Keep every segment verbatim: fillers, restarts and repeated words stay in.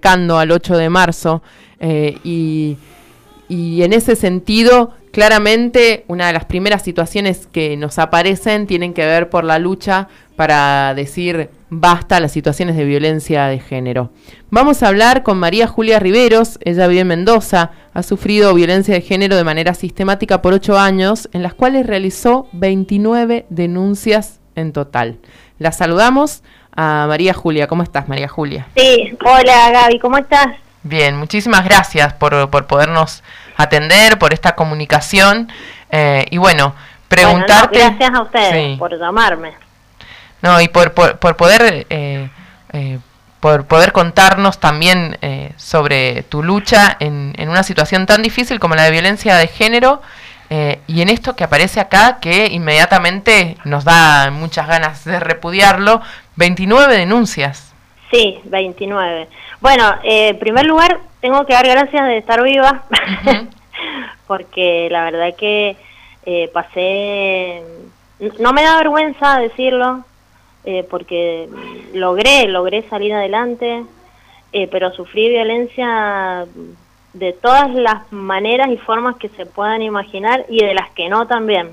acercando al ocho de marzo eh, y, y en ese sentido, claramente, una de las primeras situaciones que nos aparecen tienen que ver por la lucha para decir basta a las situaciones de violencia de género. Vamos a hablar con María Julia Riveros. Ella vive en Mendoza, ha sufrido violencia de género de manera sistemática por ocho años, en las cuales realizó veintinueve denuncias en total. La saludamos a María Julia. ¿Cómo estás, María Julia? Sí, hola Gaby, ¿cómo estás? Bien, muchísimas gracias por, por podernos atender, por esta comunicación. Eh, y bueno, preguntarte... Bueno, no, gracias a ustedes sí. por llamarme. No, y por, por, por poder eh, eh, por poder contarnos también eh, sobre tu lucha en, en una situación tan difícil como la de violencia de género, eh, y en esto que aparece acá, que inmediatamente nos da muchas ganas de repudiarlo, veintinueve denuncias. Sí, veintinueve. Bueno, eh, en primer lugar, tengo que dar gracias de estar viva, uh-huh. porque la verdad que eh, pasé... No me da vergüenza decirlo, Eh, porque logré, logré salir adelante, eh, pero sufrí violencia de todas las maneras y formas que se puedan imaginar y de las que no también.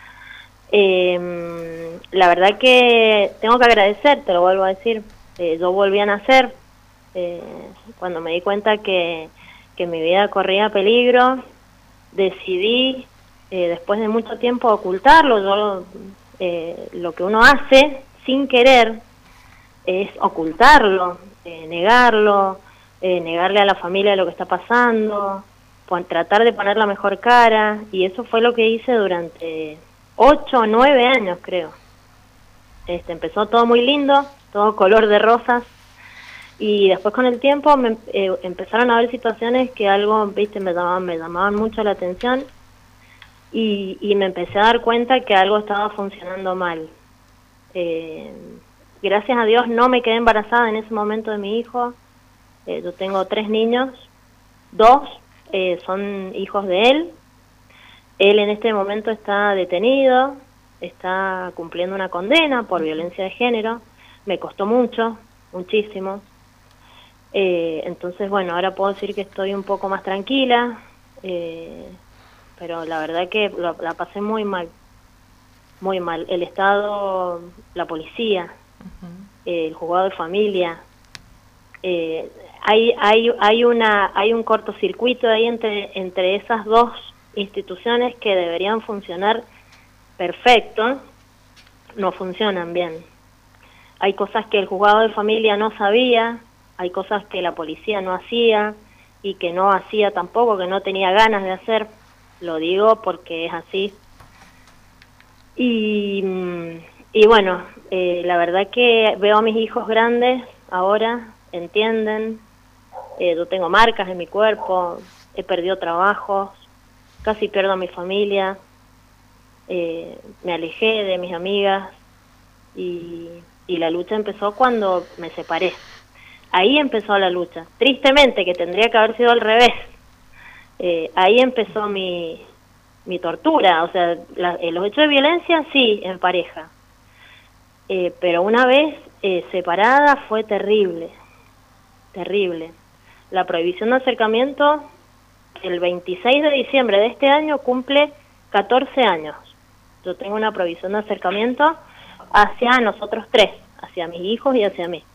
Eh, la verdad que tengo que agradecer, te lo vuelvo a decir, eh, yo volví a nacer eh, cuando me di cuenta que, que mi vida corría peligro, decidí eh, después de mucho tiempo ocultarlo. Yo, eh, lo que uno hace sin querer es ocultarlo, eh, negarlo, eh, negarle a la familia lo que está pasando, pues, tratar de poner la mejor cara, y eso fue lo que hice durante ocho o nueve años, creo. Este, empezó todo muy lindo, todo color de rosas, y después con el tiempo me, eh, empezaron a haber situaciones que algo, viste, me llamaban, me llamaban mucho la atención, y, y me empecé a dar cuenta que algo estaba funcionando mal. Eh, gracias a Dios no me quedé embarazada en ese momento de mi hijo. Eh, yo tengo tres niños, dos eh, son hijos de él. Él en este momento está detenido, está cumpliendo una condena por violencia de género. Me costó mucho, muchísimo. Eh, entonces, bueno, ahora puedo decir que estoy un poco más tranquila, eh, pero la verdad que lo, la pasé muy mal. Muy mal. El Estado, la policía, uh-huh. eh, el juzgado de familia, eh, hay hay hay una hay un cortocircuito ahí entre entre esas dos instituciones que deberían funcionar perfecto, no funcionan bien. Hay cosas que el juzgado de familia no sabía, hay cosas que la policía no hacía y que no hacía tampoco, que no tenía ganas de hacer. Lo digo porque es así. Y, y bueno, eh, la verdad que veo a mis hijos grandes ahora, entienden, eh, yo tengo marcas en mi cuerpo, he perdido trabajos, casi pierdo a mi familia, eh, me alejé de mis amigas y, y la lucha empezó cuando me separé. Ahí empezó la lucha, tristemente, que tendría que haber sido al revés. Eh, ahí empezó mi... mi tortura, o sea, la, eh, los hechos de violencia sí, en pareja, eh, pero una vez eh, separada fue terrible, terrible. La prohibición de acercamiento, el veintiséis de diciembre de este año cumple catorce años. Yo tengo una prohibición de acercamiento hacia nosotros tres, hacia mis hijos y hacia mí.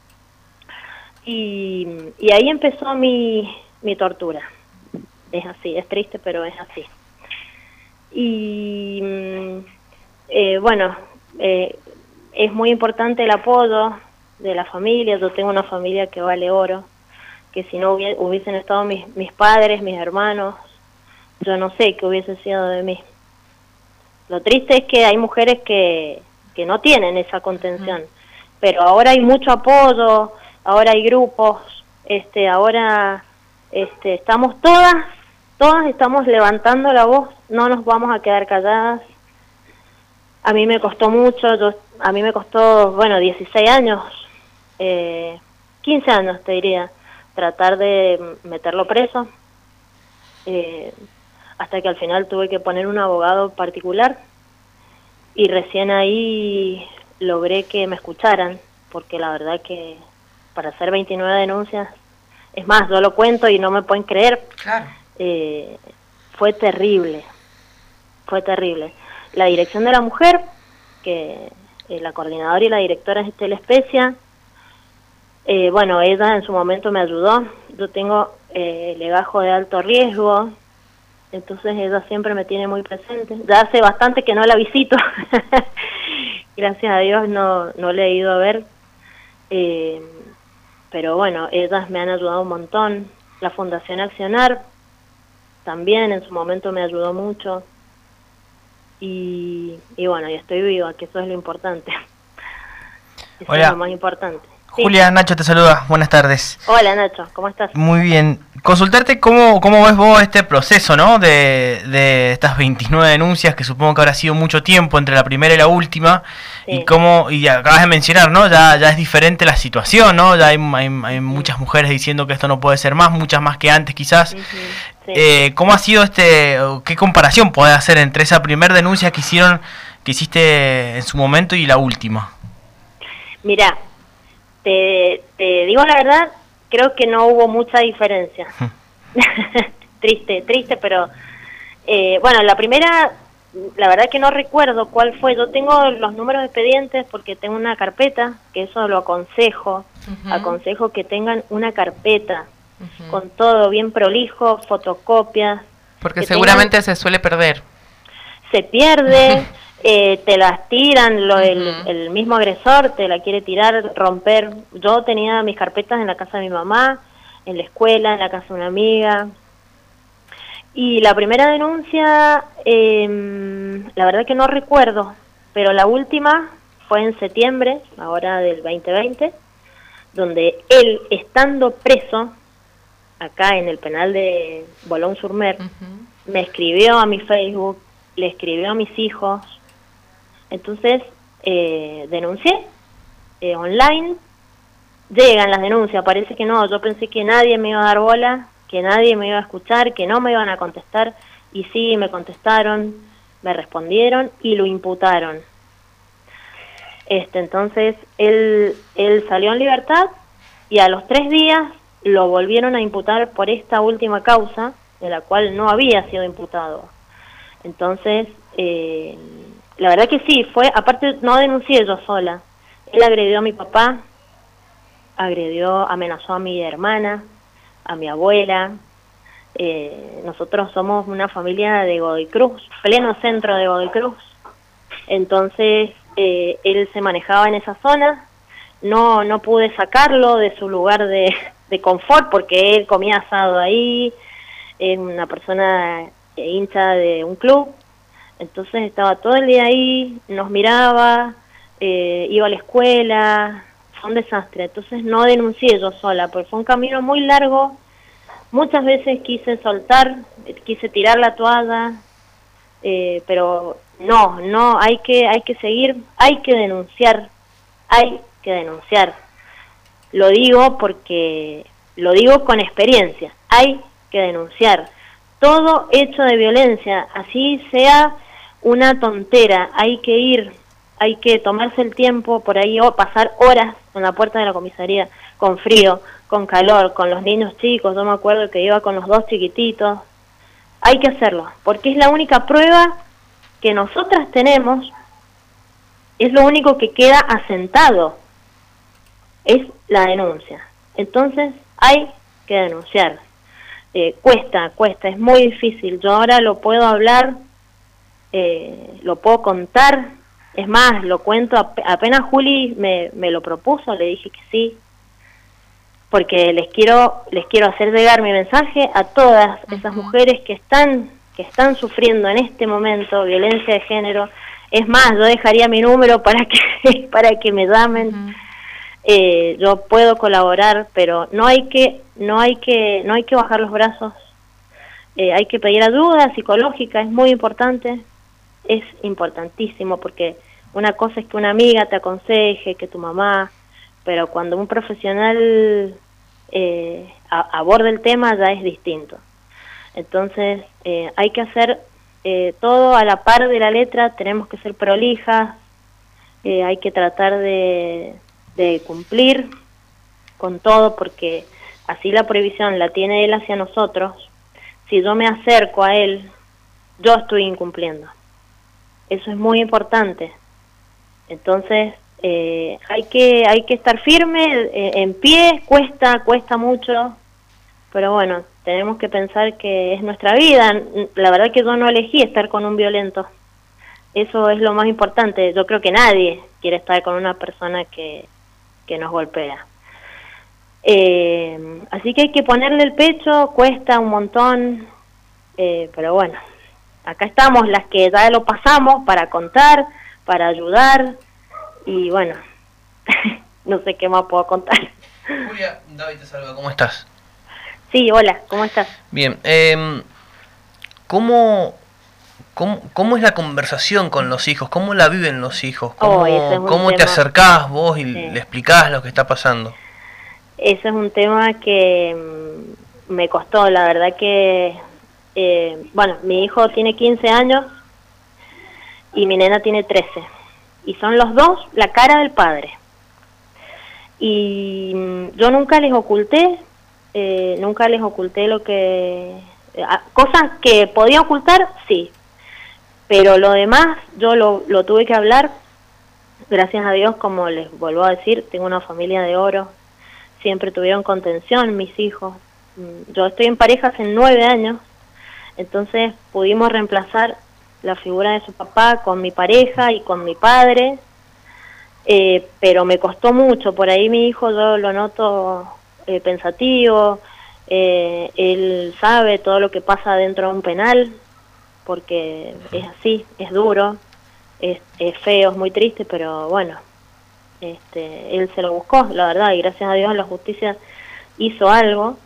Y, y ahí empezó mi, mi tortura. Es así, es triste, pero es así. Y eh, bueno, eh, es muy importante el apoyo de la familia. Yo tengo una familia que vale oro, que si no hubiesen, hubiesen estado mis, mis padres, mis hermanos, yo no sé qué hubiese sido de mí. Lo triste es que hay mujeres que, que no tienen esa contención, pero ahora hay mucho apoyo, ahora hay grupos, este, ahora este, estamos todas Todas estamos levantando la voz, no nos vamos a quedar calladas. A mí me costó mucho, yo, a mí me costó, bueno, dieciséis años, eh, quince años te diría, tratar de meterlo preso, eh, hasta que al final tuve que poner un abogado particular y recién ahí logré que me escucharan, porque la verdad que para hacer veintinueve denuncias Es más, yo lo cuento y no me pueden creer. Claro. Eh, fue terrible, fue terrible. La Dirección de la Mujer, que eh, la coordinadora y la directora es Estela Especia, eh, bueno, ella en su momento me ayudó. Yo tengo eh, legajo de alto riesgo, entonces ella siempre me tiene muy presente. Ya hace bastante que no la visito, gracias a Dios no, no le he ido a ver, eh, pero bueno, ellas me han ayudado un montón. La Fundación Accionar también en su momento me ayudó mucho, y, y bueno, y estoy viva, que eso es lo importante. Eso Hola. es lo más importante. Julia, sí. Nacho te saluda, buenas tardes. Hola Nacho, ¿cómo estás? Muy bien. Consultarte cómo, cómo ves vos este proceso, ¿no? De, de estas veintinueve denuncias, que supongo que habrá sido mucho tiempo entre la primera y la última, sí. y cómo, y acabas de mencionar, ¿no? Ya, ya es diferente la situación, ¿no? Ya hay, hay, hay muchas mujeres diciendo que esto no puede ser más, muchas más que antes quizás. Uh-huh. Sí. Eh, ¿Cómo ha sido este, qué comparación podés hacer entre esa primera denuncia que hicieron, que hiciste en su momento y la última? Mira, te, te digo la verdad, creo que no hubo mucha diferencia. triste, triste, pero eh, bueno, la primera, la verdad que no recuerdo cuál fue. Yo tengo los números de expedientes porque tengo una carpeta, que eso lo aconsejo, uh-huh. aconsejo que tengan una carpeta uh-huh. con todo bien prolijo, fotocopias. Porque seguramente tengan, se suele perder. Se pierde. Eh, te las tiran, lo, uh-huh. el, el mismo agresor te la quiere tirar, romper. Yo tenía mis carpetas en la casa de mi mamá, en la escuela, en la casa de una amiga. Y la primera denuncia, eh, la verdad que no recuerdo, pero la última fue en septiembre, ahora del veinte veinte, donde él, estando preso, acá en el penal de Boulogne-sur-Mer, uh-huh. me escribió a mi Facebook, le escribió a mis hijos. Entonces, eh, denuncié eh, online, llegan las denuncias, parece que no, yo pensé que nadie me iba a dar bola, que nadie me iba a escuchar, que no me iban a contestar, y sí, me contestaron, me respondieron y lo imputaron. Este, entonces, él, él salió en libertad y a los tres días lo volvieron a imputar por esta última causa, de la cual no había sido imputado. Entonces, eh, la verdad que sí, fue, aparte no denuncié yo sola, él agredió a mi papá, agredió, amenazó a mi hermana, a mi abuela, eh, nosotros somos una familia de Godoy Cruz, pleno centro de Godoy Cruz, entonces eh, él se manejaba en esa zona, no, no pude sacarlo de su lugar de, de confort porque él comía asado ahí, es una persona hincha de un club. Entonces estaba todo el día ahí, nos miraba, eh, iba a la escuela, fue un desastre. Entonces no denuncié yo sola, porque fue un camino muy largo. Muchas veces quise soltar, quise tirar la toalla, eh, pero no, no, hay que, hay que seguir, hay que denunciar, hay que denunciar. Lo digo porque, lo digo con experiencia, hay que denunciar. Todo hecho de violencia, así sea una tontera, hay que ir, hay que tomarse el tiempo por ahí o pasar horas en la puerta de la comisaría, con frío, con calor, con los niños chicos. Yo me acuerdo que iba con los dos chiquititos. Hay que hacerlo, porque es la única prueba que nosotras tenemos, es lo único que queda asentado, es la denuncia. Entonces hay que denunciar. Eh, cuesta, cuesta, es muy difícil. Yo ahora lo puedo hablar, eh, lo puedo contar, es más, lo cuento, ap apenas Juli me, me lo propuso, le dije que sí, porque les quiero, les quiero hacer llegar mi mensaje a todas esas mujeres que están, que están sufriendo en este momento violencia de género. Es más, yo dejaría mi número para que, para que me llamen. Uh-huh. Eh, yo puedo colaborar, pero no hay que no hay que no hay que bajar los brazos, eh, hay que pedir ayuda psicológica, es muy importante, es importantísimo, porque una cosa es que una amiga te aconseje, que tu mamá, pero cuando un profesional eh, a, aborda el tema ya es distinto. Entonces eh, hay que hacer eh, todo a la par de la letra, tenemos que ser prolijas, eh, hay que tratar de de cumplir con todo, porque así la prohibición la tiene él hacia nosotros, si yo me acerco a él, yo estoy incumpliendo. Eso es muy importante. Entonces, eh, hay que hay que estar firme, eh, en pie, cuesta, cuesta mucho, pero bueno, tenemos que pensar que es nuestra vida. La verdad que yo no elegí estar con un violento. Eso es lo más importante. Yo creo que nadie quiere estar con una persona que, que nos golpea. Eh, así que hay que ponerle el pecho, cuesta un montón, eh, pero bueno, acá estamos las que ya lo pasamos para contar, para ayudar, y bueno, no sé qué más puedo contar. Julia, David te saluda, ¿cómo estás? Sí, hola, ¿cómo estás? Bien, eh, ¿cómo, cómo, ¿cómo es la conversación con los hijos? ¿Cómo la viven los hijos? ¿Cómo, oh, es ¿cómo te tema... acercás vos y sí. le explicás lo que está pasando? Ese es un tema que mmm, me costó, la verdad que, eh, bueno, mi hijo tiene quince años y mi nena tiene trece, y son los dos la cara del padre. Y mmm, yo nunca les oculté, eh, nunca les oculté lo que... Eh, cosas que podía ocultar, sí, pero lo demás yo lo, lo tuve que hablar, gracias a Dios, como les vuelvo a decir, tengo una familia de oro. Siempre tuvieron contención mis hijos. Yo estoy en pareja hace nueve años, entonces pudimos reemplazar la figura de su papá con mi pareja y con mi padre, eh, pero me costó mucho. Por ahí mi hijo yo lo noto eh, pensativo, eh, él sabe todo lo que pasa dentro de un penal, porque es así, es duro, es, es feo, es muy triste, pero bueno. Este, él se lo buscó, la verdad, y gracias a Dios la justicia hizo algo,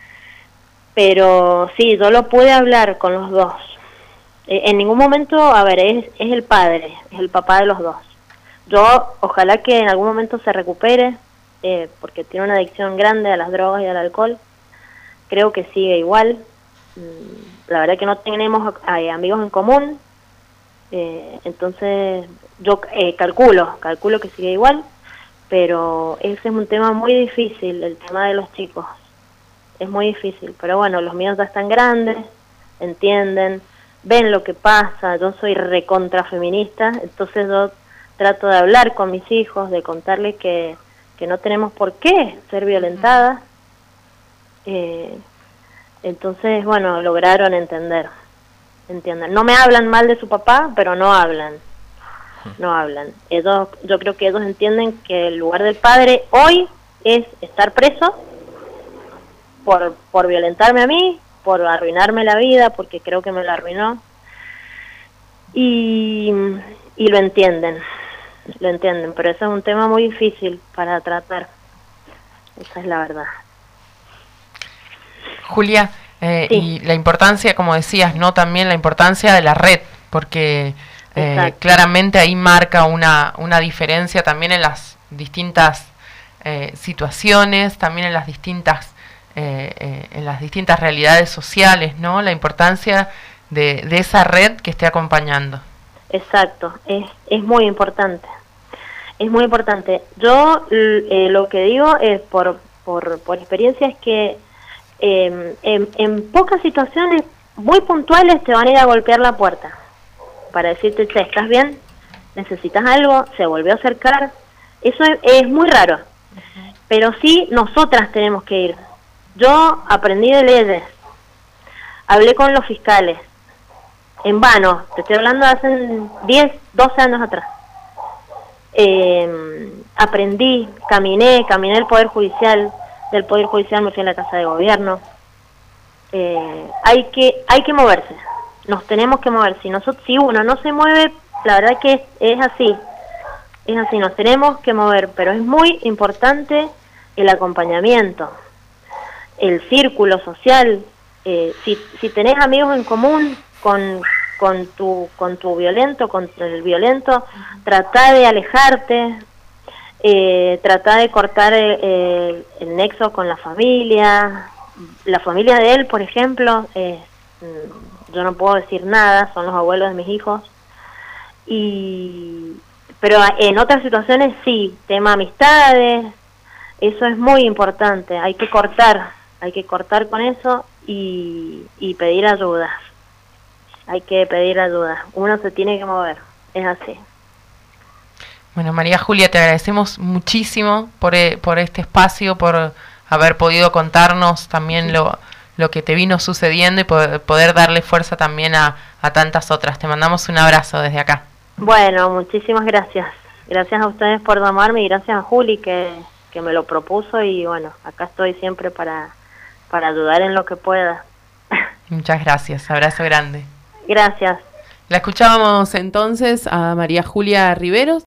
pero sí, yo lo pude hablar con los dos. Eh, en ningún momento, a ver, es, es el padre, es el papá de los dos. Yo, ojalá que en algún momento se recupere, eh, porque tiene una adicción grande a las drogas y al alcohol. Creo que sigue igual. La verdad que no tenemos eh, amigos en común, eh, entonces yo eh, calculo, calculo que sigue igual. Pero ese es un tema muy difícil, el tema de los chicos. Es muy difícil, pero bueno, los míos ya están grandes, entienden, ven lo que pasa. Yo soy recontra feminista, entonces yo trato de hablar con mis hijos, de contarles que, que no tenemos por qué ser violentadas. Eh, entonces, bueno, lograron entender, entienden. No me hablan mal de su papá, pero no hablan. No hablan. Ellos, yo creo que ellos entienden que el lugar del padre hoy es estar preso por, por violentarme a mí, por arruinarme la vida, porque creo que me la arruinó. Y, y lo entienden, lo entienden, pero eso es un tema muy difícil para tratar. Esa es la verdad. Julia, eh, sí. y la importancia, como decías, ¿no? También la importancia de la red, porque... Eh, claramente ahí marca una, una diferencia también en las distintas eh, situaciones, también en las distintas eh, eh, en las distintas realidades sociales, ¿no? La importancia de, de esa red que esté acompañando. Exacto, es, es muy importante, es muy importante. Yo eh, lo que digo es por, por, por experiencia es que eh, en, en pocas situaciones muy puntuales te van a ir a golpear la puerta para decirte, che, ¿estás bien? ¿Necesitas algo? Se volvió a acercar. Eso es, es muy raro. Uh-huh. Pero sí, nosotras tenemos que ir. Yo aprendí de leyes. Hablé con los fiscales. En vano. Te estoy hablando de hace diez, doce años atrás. Eh, aprendí, caminé, caminé el Poder Judicial. Del Poder Judicial me fui a la Casa de Gobierno. Eh, hay que, hay que moverse. Nos tenemos que mover. Si nosotros, si uno no se mueve, la verdad que es, es así, es así, nos tenemos que mover, pero es muy importante el acompañamiento, el círculo social. Eh, si, si tenés amigos en común con, con tu con tu violento, con el violento, trata de alejarte, eh, trata de cortar el, el, el nexo con la familia. La familia de él, por ejemplo, eh, yo no puedo decir nada, son los abuelos de mis hijos, y pero en otras situaciones sí, tema amistades, eso es muy importante, hay que cortar, hay que cortar con eso y, y pedir ayuda. Hay que pedir ayuda, uno se tiene que mover, es así. Bueno, María Julia, te agradecemos muchísimo por, eh, por este espacio, por haber podido contarnos también lo, lo que te vino sucediendo y poder, poder darle fuerza también a, a tantas otras. Te mandamos un abrazo desde acá. Bueno, muchísimas gracias. Gracias a ustedes por llamarme y gracias a Juli que, que me lo propuso y bueno, acá estoy siempre para, para ayudar en lo que pueda. Muchas gracias, abrazo grande. Gracias. La escuchábamos entonces a María Julia Riveros.